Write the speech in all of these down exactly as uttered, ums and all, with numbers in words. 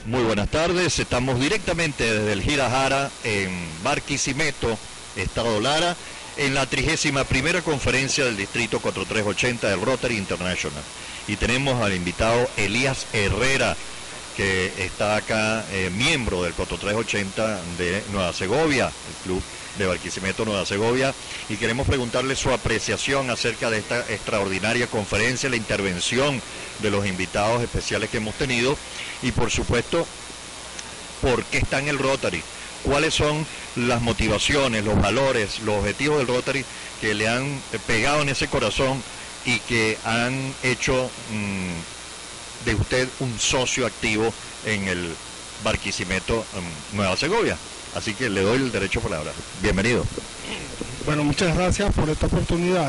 Muy buenas tardes, estamos directamente desde el Girajara en Barquisimeto, Estado Lara, en la trigésima primera conferencia del Distrito cuatro tres ochenta del Rotary International. Y tenemos al invitado Elías Herrera, que está acá, eh, miembro del cuatro tres ochenta de Nueva Segovia, el club de Barquisimeto Nueva Segovia, y queremos preguntarle su apreciación acerca de esta extraordinaria conferencia, la intervención de los invitados especiales que hemos tenido y por supuesto por qué está en el Rotary, cuáles son las motivaciones, los valores, los objetivos del Rotary que le han pegado en ese corazón y que han hecho mmm, de usted un socio activo en el Barquisimeto um, Nueva Segovia. Así que le doy el derecho de palabra. Bienvenido. Bueno, muchas gracias por esta oportunidad.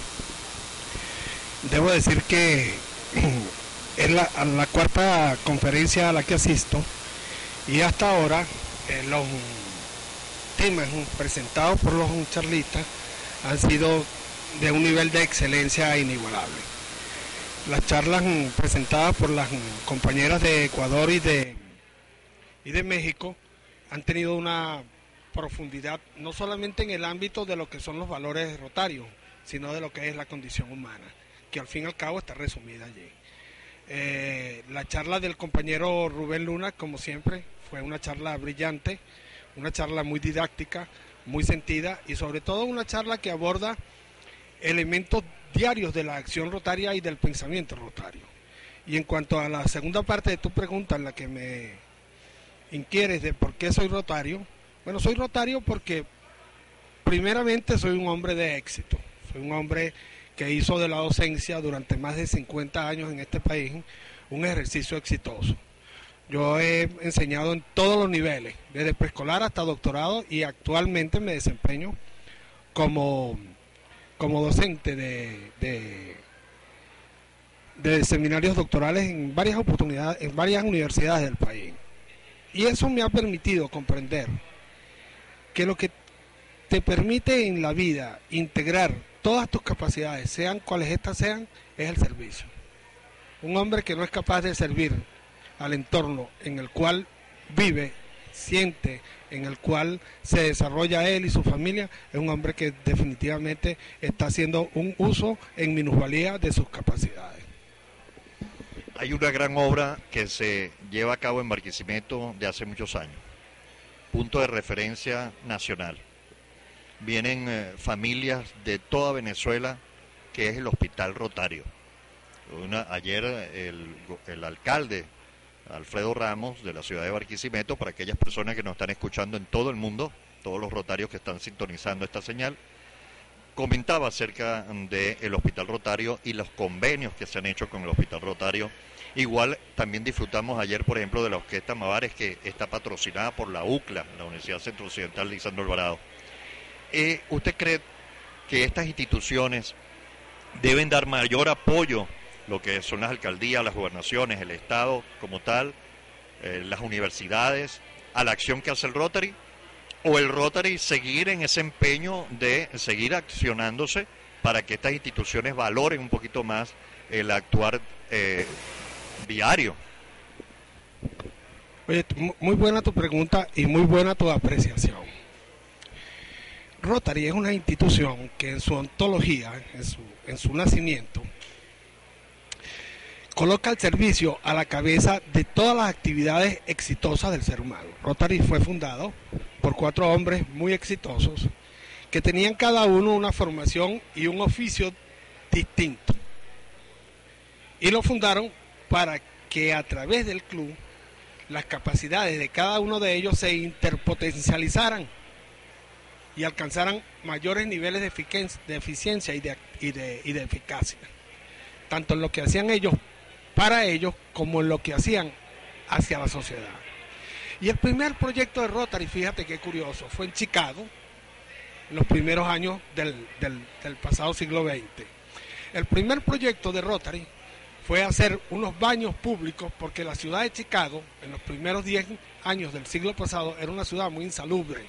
Debo decir que es la, la cuarta conferencia a la que asisto y hasta ahora eh, los temas presentados por los charlistas han sido de un nivel de excelencia inigualable. Las charlas presentadas por las compañeras de Ecuador y de, y de México han tenido una profundidad no solamente en el ámbito de lo que son los valores rotarios, sino de lo que es la condición humana, que al fin y al cabo está resumida allí. Eh, la charla del compañero Rubén Luna, como siempre, fue una charla brillante, una charla muy didáctica, muy sentida y sobre todo una charla que aborda elementos diarios de la acción rotaria y del pensamiento rotario. Y en cuanto a la segunda parte de tu pregunta, en la que me inquieres de por qué soy rotario, bueno, soy rotario porque primeramente soy un hombre de éxito, soy un hombre que hizo de la docencia durante más de cincuenta años en este país un ejercicio exitoso. Yo he enseñado en todos los niveles, desde preescolar hasta doctorado, y actualmente me desempeño como, como docente de, de, de seminarios doctorales en varias oportunidades, en varias universidades del país. Y eso me ha permitido comprender que lo que te permite en la vida integrar todas tus capacidades, sean cuales éstas sean, es el servicio. Un hombre que no es capaz de servir al entorno en el cual vive, siente, en el cual se desarrolla él y su familia, es un hombre que definitivamente está haciendo un uso en minusvalía de sus capacidades. Hay una gran obra que se lleva a cabo en Barquisimeto de hace muchos años, punto de referencia nacional. Vienen eh, familias de toda Venezuela, que es el Hospital Rotario. Una, ayer el, el alcalde Alfredo Ramos de la ciudad de Barquisimeto, para aquellas personas que nos están escuchando en todo el mundo, todos los rotarios que están sintonizando esta señal, comentaba acerca del Hospital Rotario y los convenios que se han hecho con el Hospital Rotario. Igual también disfrutamos ayer, por ejemplo, de la Orquesta Mavares, que está patrocinada por la U C L A, la Universidad Centro Occidental de Lisandro Alvarado. Eh, ¿Usted cree que estas instituciones deben dar mayor apoyo, lo que son las alcaldías, las gobernaciones, el Estado como tal, eh, las universidades, a la acción que hace el Rotary? ¿O el Rotary seguir en ese empeño de seguir accionándose para que estas instituciones valoren un poquito más el actuar eh, diario? Oye, muy buena tu pregunta y muy buena tu apreciación. Rotary es una institución que en su ontología, en su, en su nacimiento, coloca el servicio a la cabeza de todas las actividades exitosas del ser humano. Rotary fue fundado por cuatro hombres muy exitosos que tenían cada uno una formación y un oficio distinto. Y lo fundaron para que a través del club las capacidades de cada uno de ellos se interpotencializaran y alcanzaran mayores niveles de, efic- de eficiencia y de, y, de, y de eficacia, tanto en lo que hacían ellos para ellos como en lo que hacían hacia la sociedad. Y el primer proyecto de Rotary, fíjate qué curioso, fue en Chicago, en los primeros años del, del, del pasado siglo veinte. El primer proyecto de Rotary fue hacer unos baños públicos, porque la ciudad de Chicago, en los primeros diez años del siglo pasado, era una ciudad muy insalubre.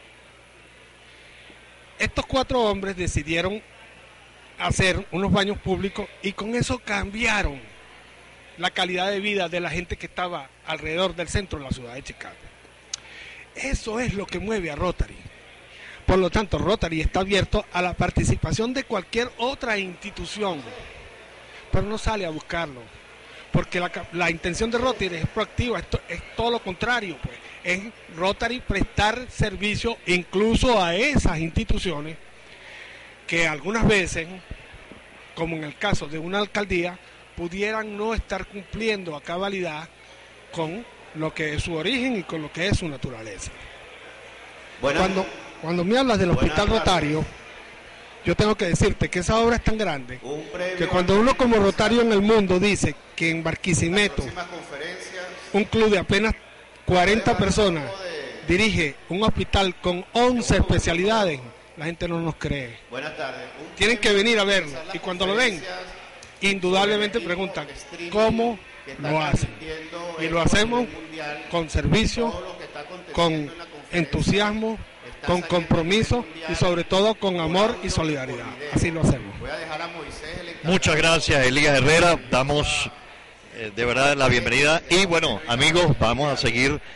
Estos cuatro hombres decidieron hacer unos baños públicos y con eso cambiaron la calidad de vida de la gente que estaba alrededor del centro de la ciudad de Chicago. Eso es lo que mueve a Rotary. Por lo tanto, Rotary está abierto a la participación de cualquier otra institución, pero no sale a buscarlo, porque la, la intención de Rotary es proactiva, es, to, es todo lo contrario, pues. Es Rotary prestar servicio incluso a esas instituciones que algunas veces, como en el caso de una alcaldía, pudieran no estar cumpliendo a cabalidad con lo que es su origen y con lo que es su naturaleza. Buenas. Cuando, cuando me hablas del Hospital Rotario, yo tengo que decirte que esa obra es tan grande que cuando uno como Rotario en el mundo dice que en Barquisimeto un club de apenas cuarenta personas dirige un hospital con once especialidades, la gente no nos cree. Buenas tardes. Tienen que venir a verlo y cuando lo ven, indudablemente preguntan cómo lo hacen. Y lo hacemos con servicio, con entusiasmo, con compromiso y sobre todo con amor y solidaridad. Así lo hacemos. Muchas gracias, Elías Herrera. Damos eh, de verdad la bienvenida y bueno, amigos, vamos a seguir